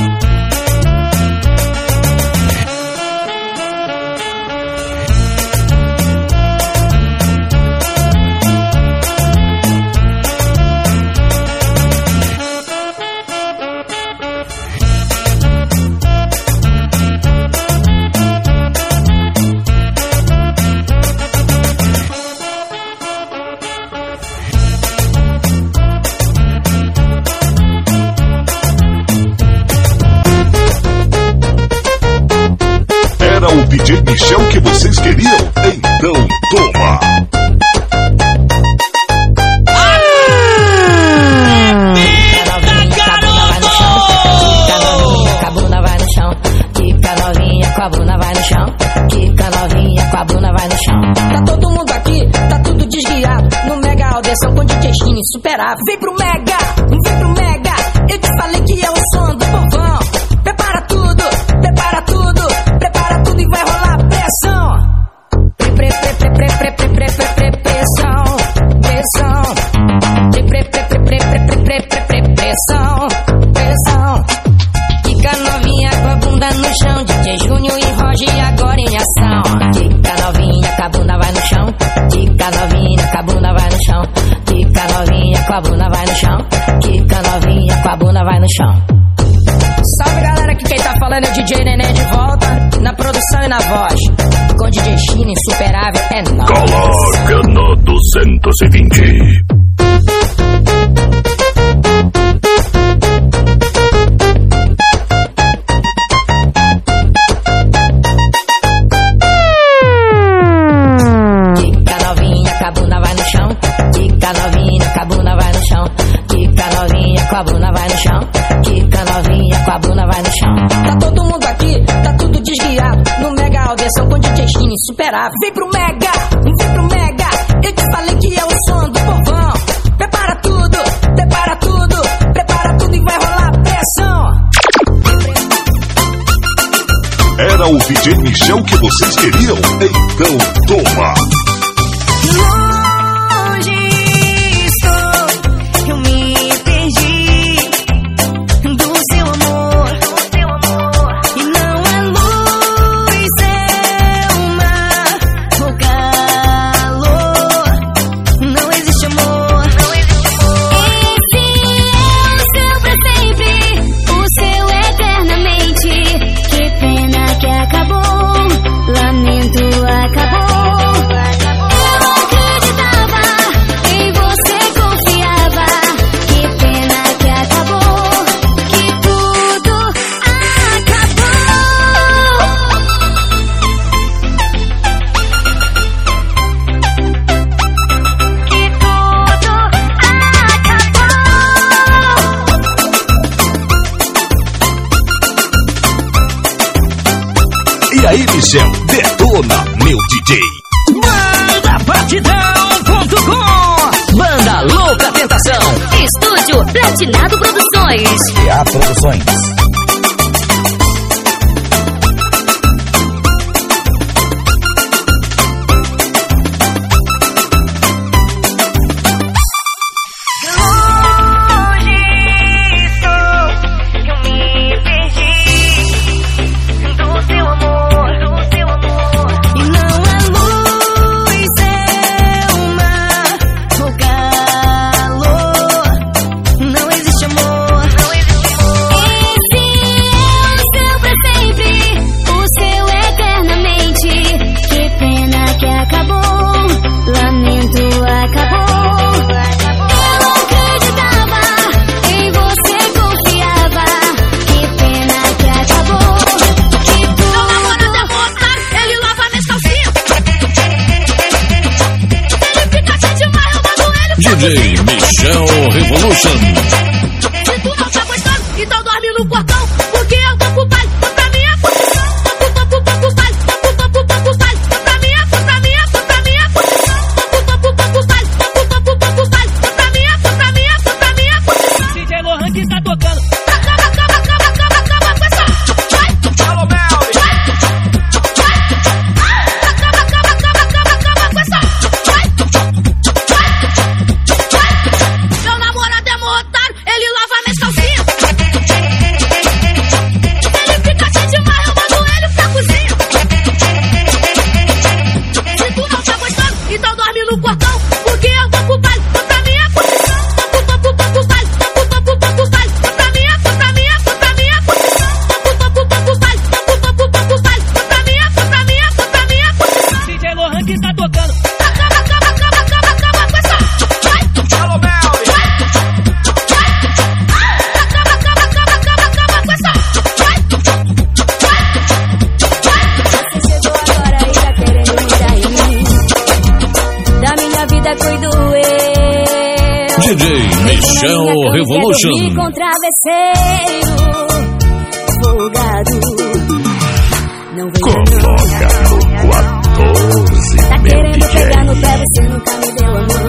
O DJ Michel que vocês queriam? Então toma! A bunda vai no chão, fica novinha com a bunda vai no chão, fica novinha com a bunda vai no chão. Tá todo mundo aqui, tá tudo desguiado, no Mega Audição com DJ Chine insuperável. Vem pro Mega, eu te falei que é o som do povão. Prepara tudo e vai rolar pressão. Pressão. Fica novinha com a bunda no chão, DJ Júnior e Roger agora em ação. Fica novinha com a bunda vai no chão, fica novinha com a bunda vai no chão, fica novinha com a bunda vai no chão, fica novinha com a bunda vai no chão. Salve galera, aqui quem tá falando é o DJ Neném de volta, na produção e na voz, com DJ Chine insuperável, é nóis. Coloca no 220. superar. Vem pro Mega, eu te falei que é o som do povão. Prepara tudo e vai rolar pressão. Era o DJ Michel que vocês queriam? Então toma! Longe estou, eu me perdi do seu amor. E não há luz, é o mar, o calor. Não existe amor. Esse é o seu pra sempre, o seu eternamente. Que pena que acabou, lamento, acabou. E aí, Michel, detona, meu DJ. BandaBatidão.com. Banda Louca Tentação. Estúdio Platinado Produções. E a Produções. DJ Michel Revolution. Se tu não tá gostando, então dorme no portão, porque eu tô com o pai, pra minha posição. Tô com o pai, pra minha posição. DJ Lohan que tá tocando. Acaba com essa. Alô, Mel. Acaba com essa. Meu namorado é mó otário, ele lava minhas calcinhas. Ele fica cheio demais, eu mando ele pra cozinha. Se tu não tá gostando, então dorme no portão, porque eu tô com o pai, pra minha posição. Tô com o pai, pra minha posição. DJ Lohan que tá tocando. Acaba com essa. Alô, Mel. Você chegou agora e tá querendo mudar em mim. Da minha vida cuido eu. DJ Michel Revolution. Me contravesseiro, folgado. Não vem Coloca no 14, tá meu querendo DJ. pegar no pé, você nunca me deu amor.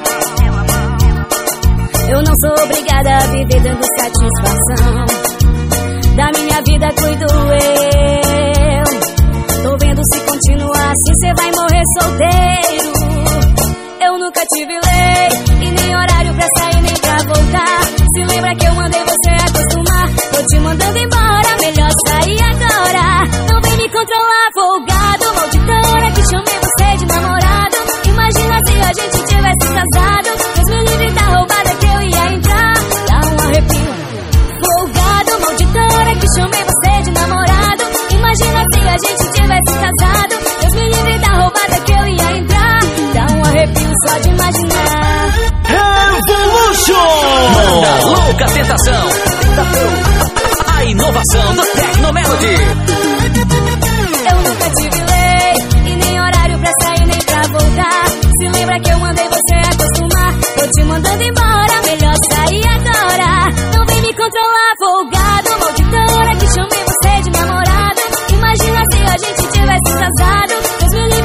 Eu não sou obrigada a viver dando satisfação. Da minha vida cuido eu. Tô vendo se continuar assim, cê vai morrer solteiro. Eu nunca tive lei e nem horário pra sair nem pra voltar. Se lembra que eu mandei você acostumar? Tô te mandando embora, melhor sair agora. Não vem me controlar, folgado, maldita que chamei você de namorado. Imagina se a gente tivesse casado. Deus me livre da roubada que eu ia entrar. Dá um arrepio. Folgado, maldita que chamei você de namorado. Imagina se a gente tivesse casado. Deus me livre da roubada que eu ia entrar. Dá um arrepio só de imaginar. Revolution. Banda Louca Tentação. A inovação do Tecno Melody. Eu nunca tive lei e nem horário pra sair nem pra voltar. Se lembra que eu mandei você acostumar? Tô te mandando embora, melhor sair agora. Não vem me controlar, folgado, maldita que chamei você de namorado. Imagina se a gente tivesse casado. Deus me livre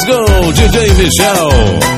go, DJ Michel.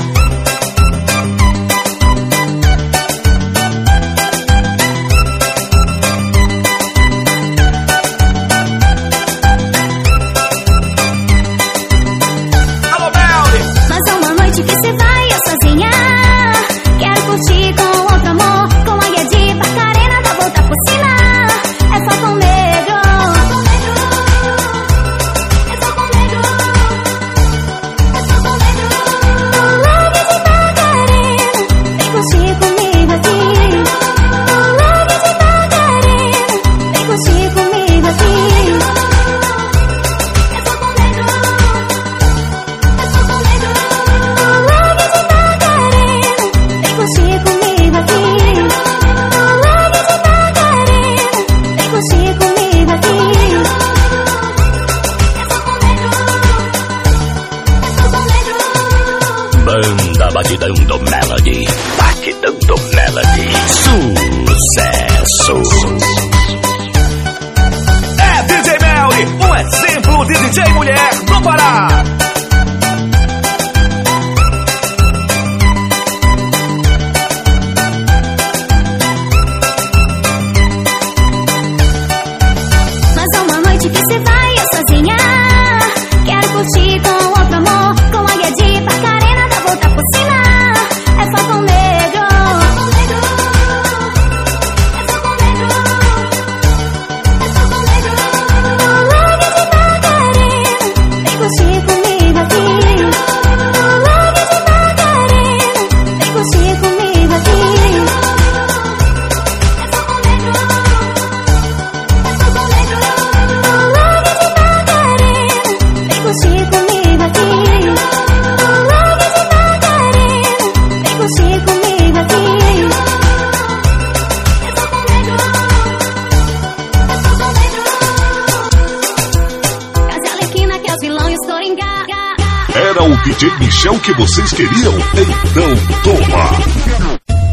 Batidão do Melody, batidão do Melody, sucesso. É DJ Melly, um exemplo de DJ mulher do Pará. Mas é uma noite que cê vai eu sozinha. Quero curtir com outro amor, com a guia de Pacarena da volta por cima. É só com negro, é só com negro, é só com negro. Largue de Pacarena, vem curtir comigo aqui. Largue de Pacarena, vem curtir comigo aqui. É só com negro, é só com negro. Largue de Pacarena, vem curtir comigo aqui. Curtir comigo aqui. É só com negro, é só com negro. Casa Alequina que é os vilões Coringá. Era o DJ Michel que vocês queriam? Então toma!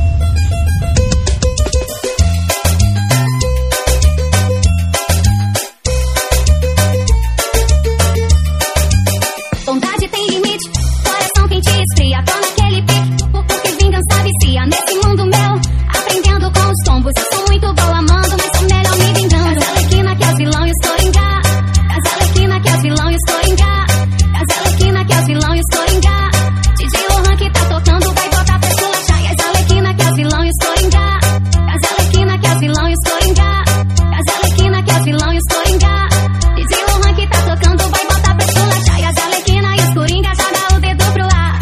Vontade tem limite, coração quente e esfria. Tô naquele pique, porque vingança vicia. Nesse mundo meu, aprendendo com os tombos. Eu sou muito boa amando, mas sou melhor me vingando. Casa Alequina que é os vilões Coringá. Casa Alequina que é os vilões Coringá. Casa Alequina que é os vilões Coringá. DJ Lohan que tá tocando vai botar pra esculachar. E as Alequina que é os vilões Coringá. Casa Alequina que é os vilões Coringá. Casa Alequina que é os vilões Coringá. DJ Lohan que tá tocando vai botar pra esculachar. E as Alequina e os Coringa já dá o dedo pro ar.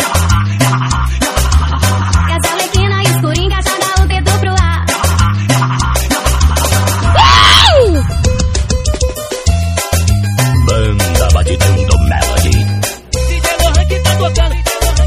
E as Alequina e os Coringa já dá o dedo pro ar. Banda batidão do Melody. DJ Lohan que tá tocando.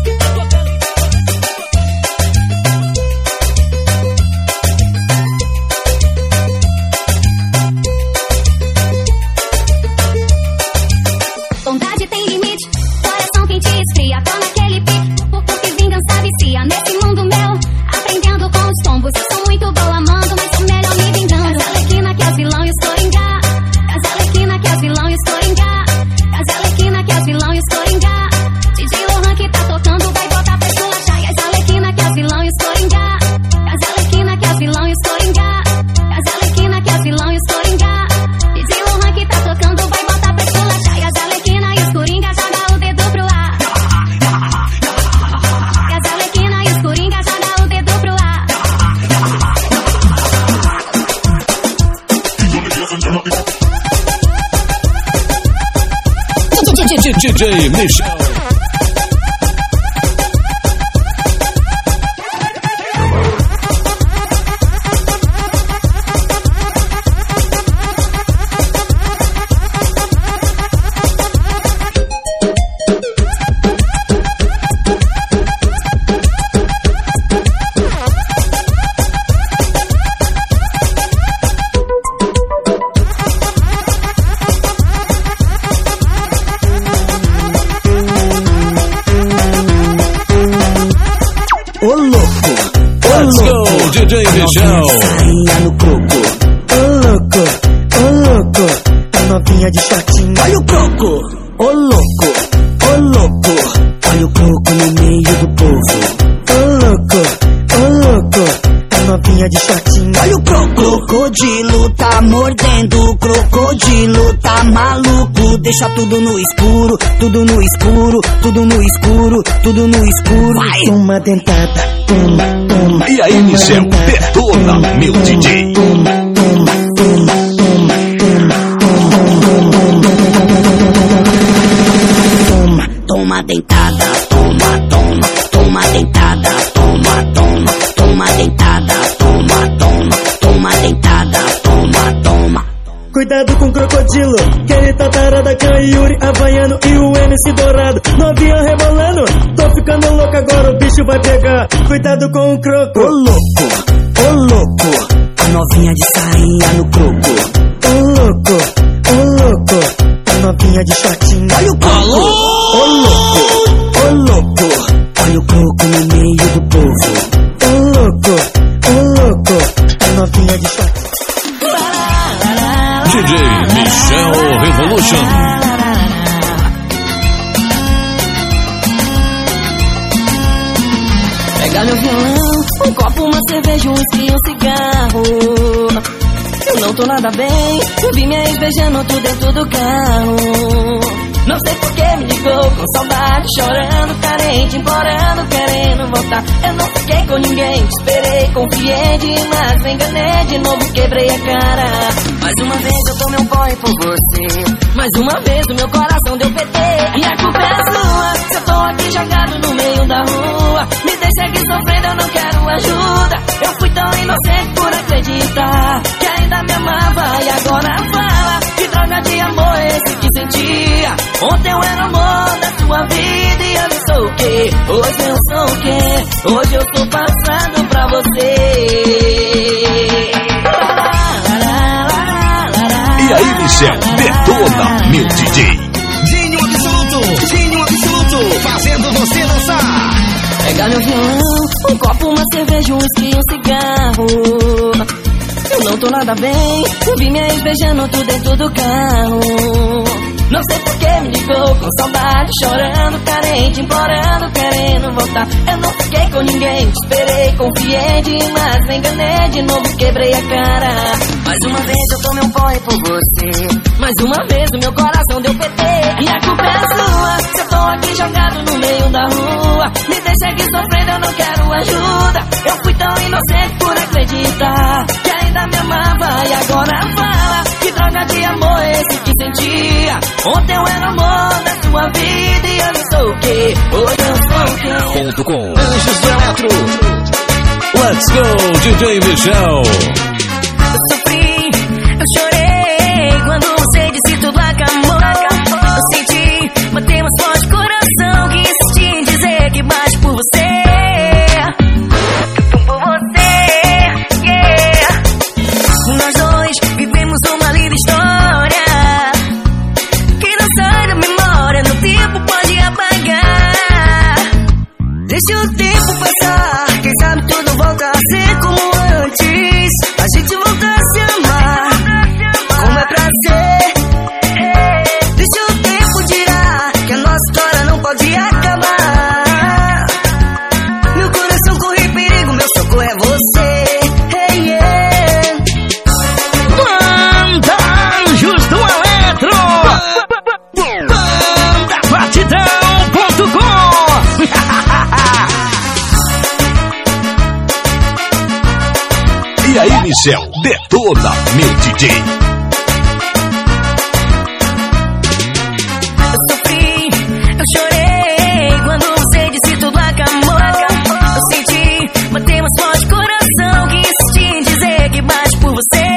Vontade tem limite, coração quente e esfria. Tô naquele pique, porque vingança vicia. Nesse mundo meu, aprendendo com os tombos. Eu sou muito boa amando, mas sou melhor me vingando. Casa Alequina que é os vilões Coringá. Casa Alequina que é os vilões Coringá. Casa Alequina que é os vilões Coringá. DJ Lohan que tá tocando vai botar pra esculachar. E as Alequina que é os vilões Coringá. Casa Alequina que é os vilões Coringá. Casa Alequina que é os vilões Coringá. DJ Lohan que tá tocando vai botar pra esculachar. E as Alequina e os Coringa já dá o dedo pro ar. E as Alequina e os Coringa já dá o dedo pro ar. DJ Michel. Ô louco, Let's go, DJ Michel. saia no coco. Ô louco, a novinha de shortinho. Olha o coco. Ô louco, shortinho. Olha o crocodilo tá mordendo, crocodilo tá maluco. Deixa tudo no escuro, tudo no escuro, tudo no escuro, tudo no escuro. Vai. Toma dentada, toma, toma. E aí, Michel, detona, meu DJ. Toma, toma, toma, toma, toma dentada, toma, toma, toma dentada, toma, toma, toma dentada, toma, toma, toma dentada, toma, toma. Cuidado com o crocodilo, que ele tá tarada com o Yuri Havaiano e o MC Dourado. Novinha rebolando, tô ficando louco agora, o bicho vai pegar. Cuidado com o croco. Ô louco, a novinha de sainha no croco. Ô louco, a novinha de shortinho. Olha o croco. Ô louco, olha o croco no meio do povo. Ô louco, a novinha de shortinho. DJ Michel Revolution. Pega meu violão, um copo, uma cerveja, um whisky, um cigarro. Eu não tô nada bem, eu vi minha ex beijando tudo dentro do carro. Não sei por que me ligou, com saudade, chorando, carente, implorando, querendo voltar. Eu não fiquei com ninguém, te esperei, confiei demais, me enganei de novo, quebrei a cara. Mais uma vez eu tomei um boy por você, mais uma vez o meu coração deu PT. E a culpa é sua, se eu tô aqui jogado no meio da rua. Me deixa aqui sofrendo, eu não quero ajuda. Eu fui tão inocente por acreditar que ainda me amava e agora fala. Que droga de amor esse que sentia. Ontem eu era amor da sua vida e eu não sou o quê? Hoje eu sou o quê? Hoje eu tô passando pra você. E aí, Michel, detona, meu DJ. Dinho Absoluto, fazendo você dançar. Pega meu violão, um copo, uma cerveja, um whisky, um cigarro. Eu não tô nada bem, eu vi minha ex beijando tudo dentro do carro. Não sei por que me ligou, com saudade, chorando, carente, implorando, querendo voltar. Eu não fiquei com ninguém, te esperei, confiei demais, me enganei de novo, quebrei a cara. Mais uma vez eu tomei um boy por você, mais uma vez o meu coração deu PT. E a culpa é sua, se eu tô aqui jogado no meio da rua. Me deixa aqui sofrendo, eu não quero ajuda. Eu fui tão inocente por acreditar que ainda me amava e agora fala. Que droga de amor esse que sentia. Ontem eu era amor da sua vida e eu não sou o quê? Hoje eu sou o quê? .com Anjos do Eletro. Let's go, DJ Michel. Eu sofri, eu chorei quando você disse tudo acabou. Eu senti bater mais forte o coração que insisti em dizer que bate por você. Por você, yeah. Nós dois vivemos uma linda história que não sai da memória, no tempo pode apagar. Deixa o tempo passar, quem sabe tudo volta a ser como antes. A gente volta a se amar, como é pra ser. Deixa o tempo dirá que a nossa história não pode acabar. Meu coração corre perigo, meu socorro é você. Hey, yeah. Banda Anjos do Eletro. Batidão.com. E aí, Michel, detona, meu DJ. Eu sofri, eu chorei quando você disse tudo acabou. Eu senti bater mais forte o coração que insisti em dizer que bate por você.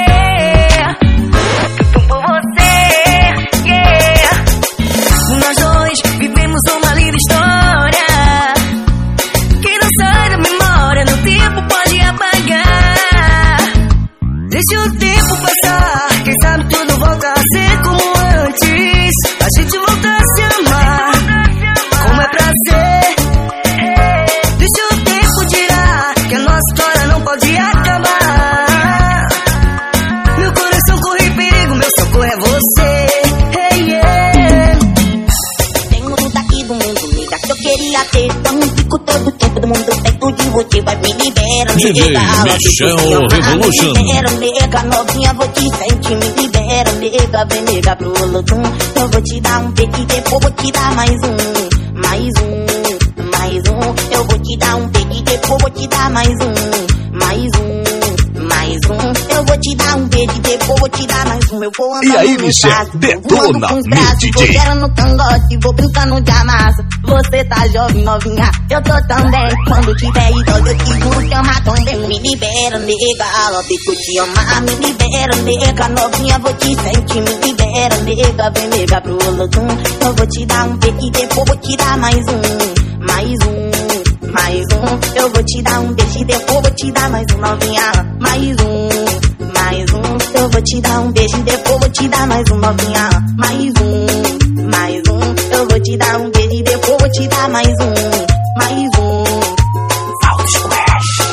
Por você, yeah. Nós dois vivemos uma linda história que não sai da memória, no tempo pode apagar. Deixa o tempo passar, quem sabe tudo volta a ser como antes. A gente volta a se amar, como é pra ser. Deixa o tempo dirá que a nossa história não pode acabar. Meu coração corre perigo, meu socorro é você. Hey, yeah. Tenho tudo aqui do mundo, me dá que eu queria ter. Dá um pico todo tempo do mundo perto de você, vai me liberar. DJ Michel Revolution. Me libera, nega, novinha, vou te sentir. Me libera, nega, vem nega pro Olodum. Eu vou te dar um beijo e depois vou te dar mais um. Mais um, mais um. Eu vou te dar um beijo e depois vou te dar mais um. Mais um, mais um. Eu vou te dar um beijo e depois vou te dar mais um. Eu vou andar e aí, no Michel, espaço, detona, com os meu braços, DJ. vou querendo cangote, vou brincando de amassa. Você tá jovem, novinha, eu tô também. Quando tiver idosa, eu te juro que ama também. Me libera, nega, ela vê que eu te amar. Me libera, nega, novinha, vou te sentir. Me libera, nega, vem nega pro Olodum. Eu vou te dar um beijo e depois vou te dar mais um. Mais um, mais um. Eu vou te dar um beijo e depois vou te dar mais um, novinha. Mais um, mais um. Eu vou te dar um beijo e depois vou te dar mais um, novinha. Mais um, mais um. Eu vou te dar um beijo e depois vou te dar mais um. Mais um. Salve Squash.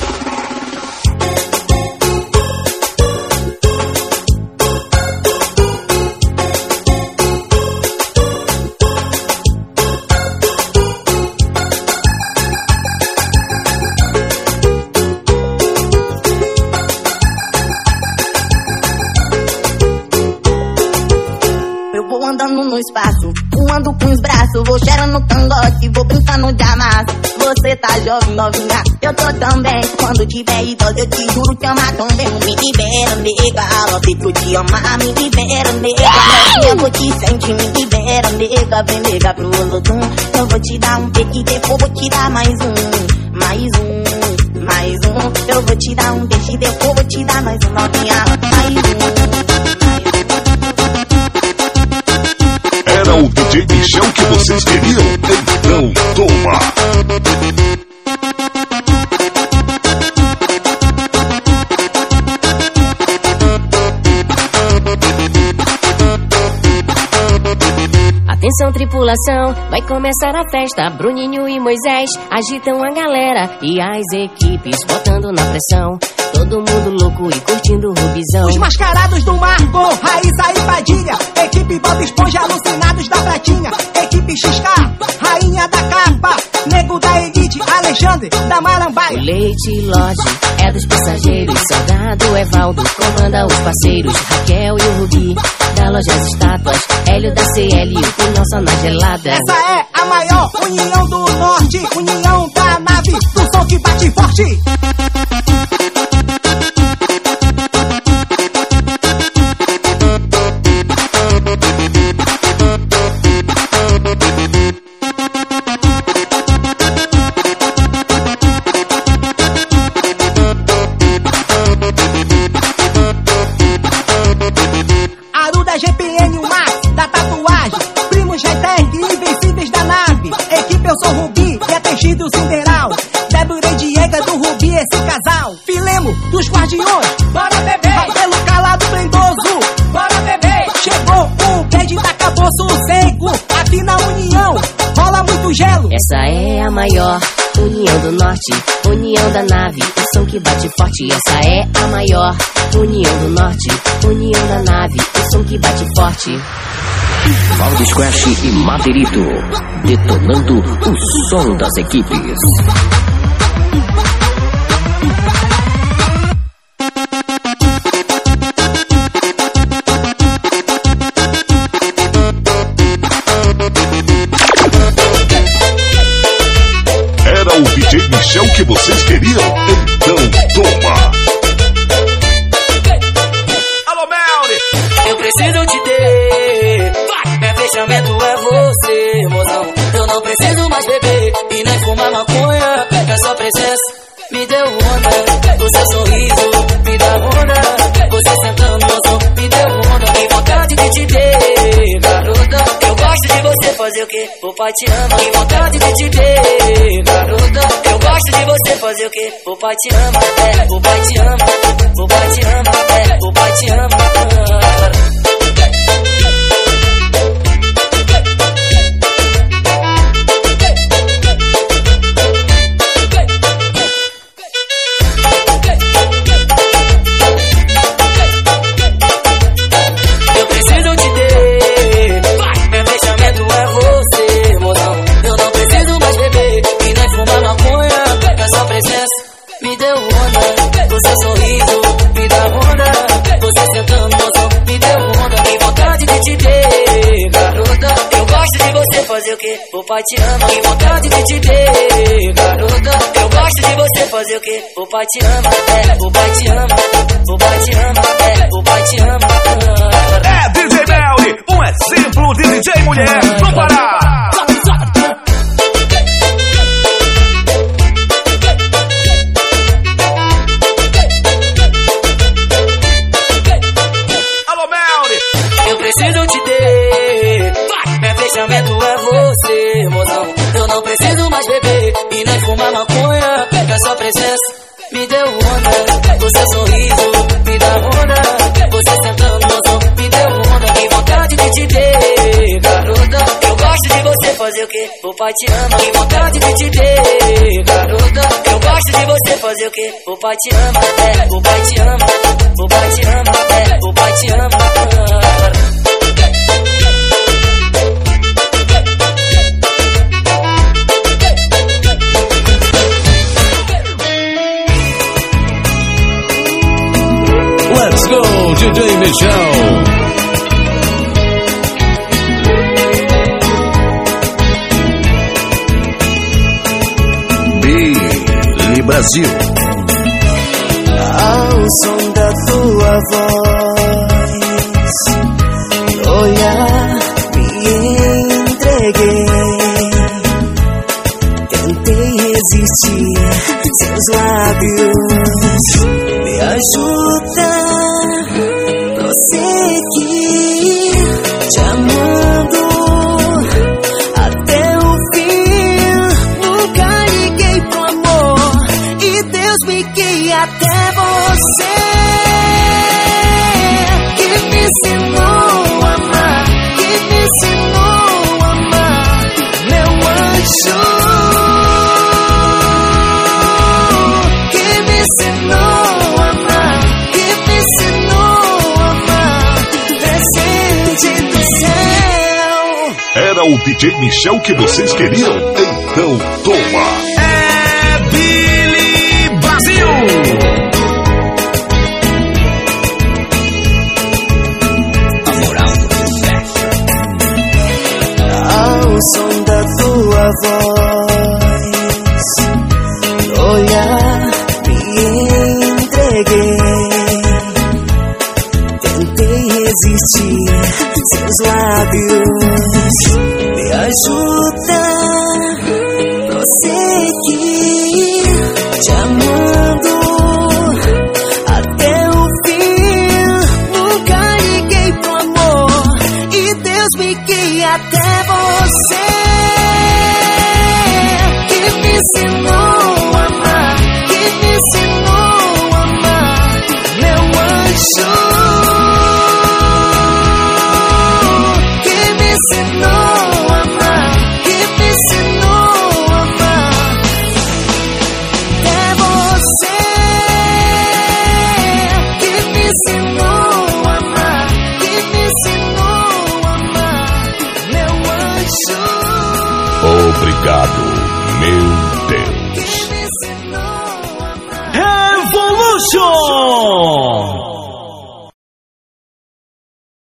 Andando no espaço, voando com os braços, vou cheirando no cangote, vou brincando de amassa. Você tá jovem, novinha, eu tô também. Quando tiver idosa, eu te juro que ama também. Me libera, nega, ela vê que eu te amar. Me libera, nega, novinha, eu vou te sentir. Me libera, nega, vem nega pro Olodum. Eu vou te dar um beijo e depois vou te dar mais um. Mais um, mais um. Eu vou te dar um beijo e depois vou te dar mais um, novinha. Mais um. Era o DJ Michel que vocês queriam? Então toma! Atenção tripulação, vai começar a festa. Bruninho e Moisés agitam a galera e as equipes botando na pressão. Todo mundo louco e curtindo o Rubizão. Os mascarados do Marco, Raíssa e Padilha. Equipe Bob Esponja, alucinados da pratinha. Equipe XK, rainha da capa. Nego da Elite, Alexandre da Marambaia. O Leite Lodge é dos passageiros. Salgado Evaldo comanda os parceiros. Raquel e o Rubi da Lojas Estátuas. Hélio da CL, o nossa na gelada. Essa é a maior união do norte. União da nave, do som que bate forte. Aruda GPN, o Max da tatuagem. Primos Hightech, invencíveis da nave. Equipe Eu Sou Rubi e a Teixido Cinderal. Débora e Diego do Rubi, esse casal. Filemo dos Guardiões, bora beber. Pelo calado prendoso, bora beber. Chegou o beijo da Caboço Seco. Aqui na União rola muito gelo. Essa é a maior união do norte, união da nave, o som que bate forte. Essa é a maior união do norte, união da nave, o som que bate forte. Valde Squash e Maderito, detonando o som das equipes. Era o DJ Michel que vocês queriam? Então toma! Alô, Melly! Eu preciso te ter. Meu fechamento é você, mozão. Eu não preciso mais beber e nem fumar maconha. A sua presença me deu onda. O seu sorriso me dá onda. Você sentando no som me deu onda. Tem vontade de te ter, garota. Eu gosto de você fazer o que? O pai te ama. Tem vontade de te ter, garota. Eu gosto de você fazer o que? O pai te ama, o pai te ama. O pai te ama, o pai te ama. Me pai te ama, que vontade de te ter, garota. Eu gosto de você fazer o quê? O pai te ama, o pai te ama, o pai te ama, o pai te ama. É DJ Melly, um exemplo de DJ mulher no Pará. Eu preciso te ter, meu fechamento é você, mozão. Eu não preciso mais beber e nem fumar maconha, que a sua presença me deu onda. Você sorriso me dá onda, você sentando, mozão, me deu onda. Que vontade de te ter, garota. Eu gosto de você fazer o quê? O pai te ama, que vontade de te ter, garota. Eu gosto de você fazer o quê? O pai te ama, o pai te ama, o pai te ama, o pai te ama. Let's go, DJ Michel. Billy Brasil. Ao som da tua voz, olhar, me entreguei. Tentei resistir, seus lábios me ajudam a prosseguir, te amando até o fim. Nunca liguei pro amor e Deus me guia até você, que me ensinou a amar, que me ensinou a amar, meu anjo, que me ensinou a amar, que me ensinou a amar, presente do céu. Era o DJ Michel que vocês queriam? Então toma! É Billy Brasil! A moral do sucesso. Ao som da tua voz, olhar, me entreguei. Tentei resistir, seus lábios me ajudam a prosseguir, te amando até o fim. Nunca liguei pro amor e Deus me guia até você, que me ensinou a amar, que me ensinou a amar, meu anjo, que me ensinou a amar, que me ensinou a amar. É você que me ensinou a amar, que me ensinou a amar, meu anjo. Obrigado, meu Deus. Revolution!